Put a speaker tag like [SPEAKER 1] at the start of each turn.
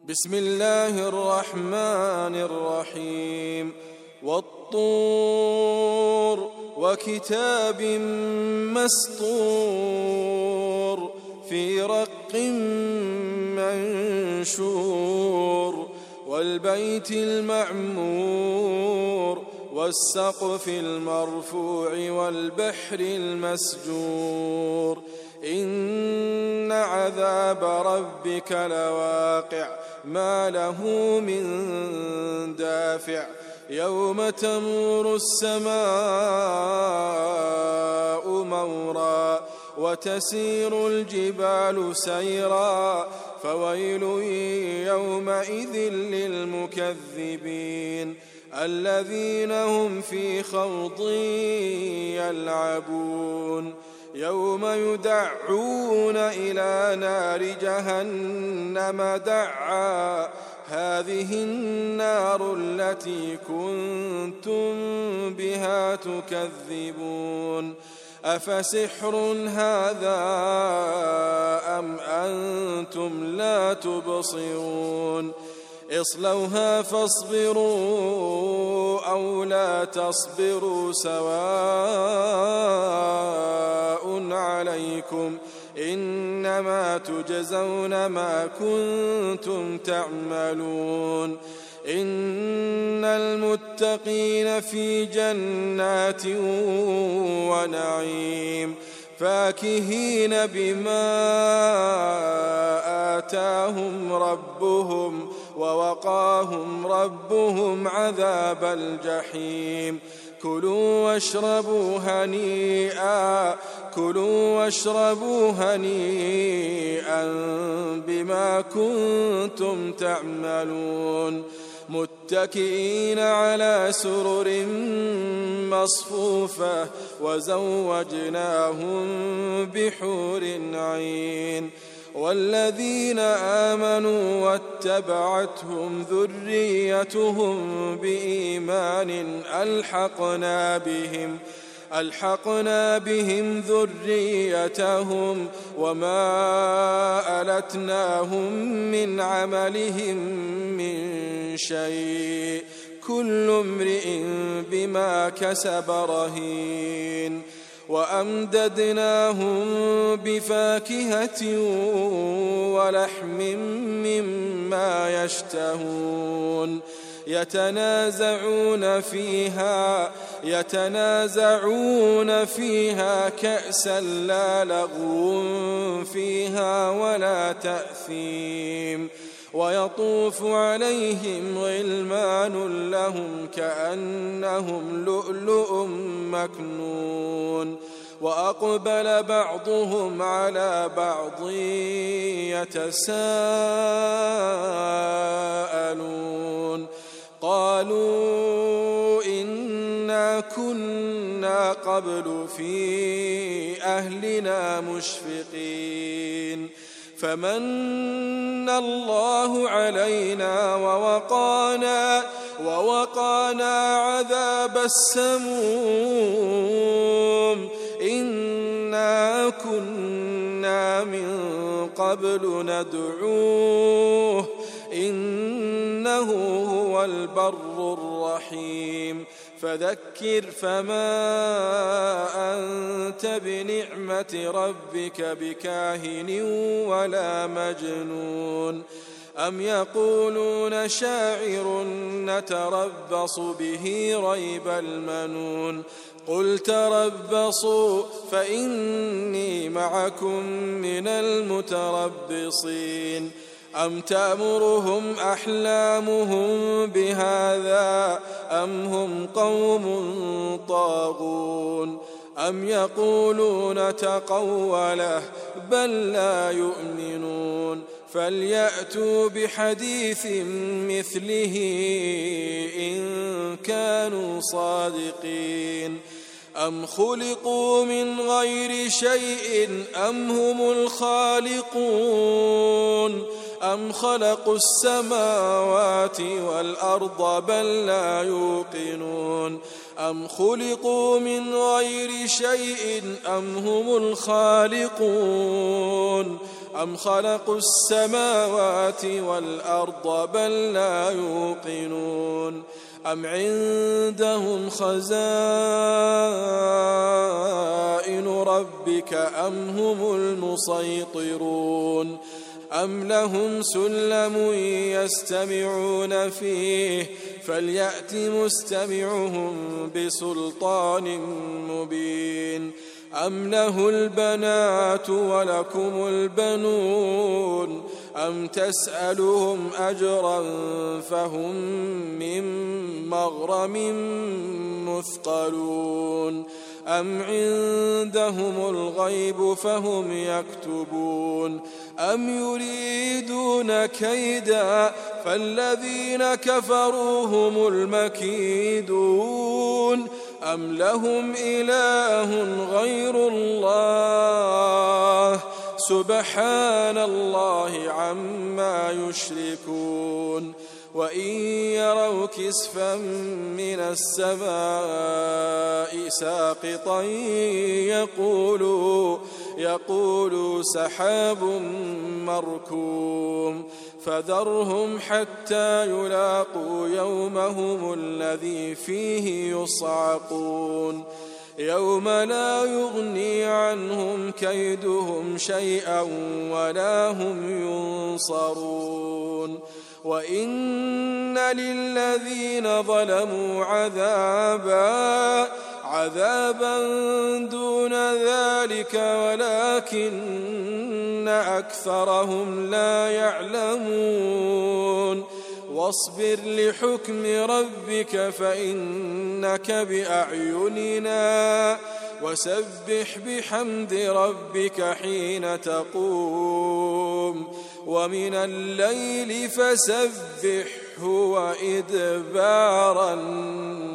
[SPEAKER 1] بسم الله الرحمن الرحيم والطور وكتاب مسطور في رق منشور والبيت المعمور والسقف المرفوع والبحر المسجور إن عذاب ربك لواقع ما له من دافع يوم تمور السماء مورا وتسير الجبال سيرا فويل يومئذ للمكذبين الذين هم في خوض يلعبون يوم يدعون إلى نار جهنم دعا هذه النار التي كنتم بها تكذبون أفسحر هذا أم أنتم لا تبصرون اصلوها فاصبروا أو لا تصبروا سواء عليكم إنما تجزون ما كنتم تعملون إن المتقين في جنات ونعيم فاكهين بما آتاهم ربهم ووقاهم ربهم عذاب الجحيم كلوا واشربوا هنيئا بما كنتم تعملون متكئين على سرر مصفوفة وزوجناهم بحور عين والذين آمنوا واتبعتهم ذريتهم بإيمان ألحقنا بهم ذريتهم وما ألتناهم من عملهم من شيء كل امرئ بما كسب رهين وأمددناهم بفاكهة ولحم مما يشتهون يتنازعون فيها كأسا لا لغو فيها ولا تأثيم ويطوف عليهم غلمان لهم كأنهم لؤلؤ مكنون وأقبل بعضهم على بعض يتساءلون قالوا إنا كنا قبل في أهلنا مشفقين فمن الله علينا ووقانا عذاب السموم إنا كنا من قبل ندعوه إنه هو البر الرحيم فذكر فما أنت بنعمة ربك بكاهن ولا مجنون أم يقولون شاعر نتربص به ريب المنون قل تربصوا فإني معكم من المتربصين أم تأمرهم أحلامهم بهذا أم هم قوم طاغون أم يقولون تقوله بل لا يؤمنون فليأتوا بحديث مثله إن كانوا صادقين أم خلقوا من غير شيء أم هم الخالقون أم خلقوا السماوات والأرض بل لا يوقنون أم خلقوا من غير شيء أم هم الخالقون أم خلقوا السماوات والأرض بل لا يوقنون أم عندهم خزائن ربك أم هم المسيطرون أم لهم سلم يستمعون فيه فليأت مستمعهم بسلطان مبين أم له البنات ولكم البنون أم تسألهم أجرا فهم من مغرم مثقلون أم عندهم الغيب فهم يكتبون أم يريدون كيدا فالذين كفروا هم المكيدون أم لهم إله غير الله سبحان الله عما يشركون وإن يروا كسفا من السماء ساقطا يقولوا سحاب مركوم فذرهم حتى يلاقوا يومهم الذي فيه يصعقون يوم لا يغني عنهم كيدهم شيئا ولا هم ينصرون وإن للذين ظلموا عذابا دون ذلك ولكن أكثرهم لا يعلمون واصبر لحكم ربك فإنك بأعيننا وسبح بحمد ربك حين تقوم ومن الليل فسبحه وإدبار النجوم.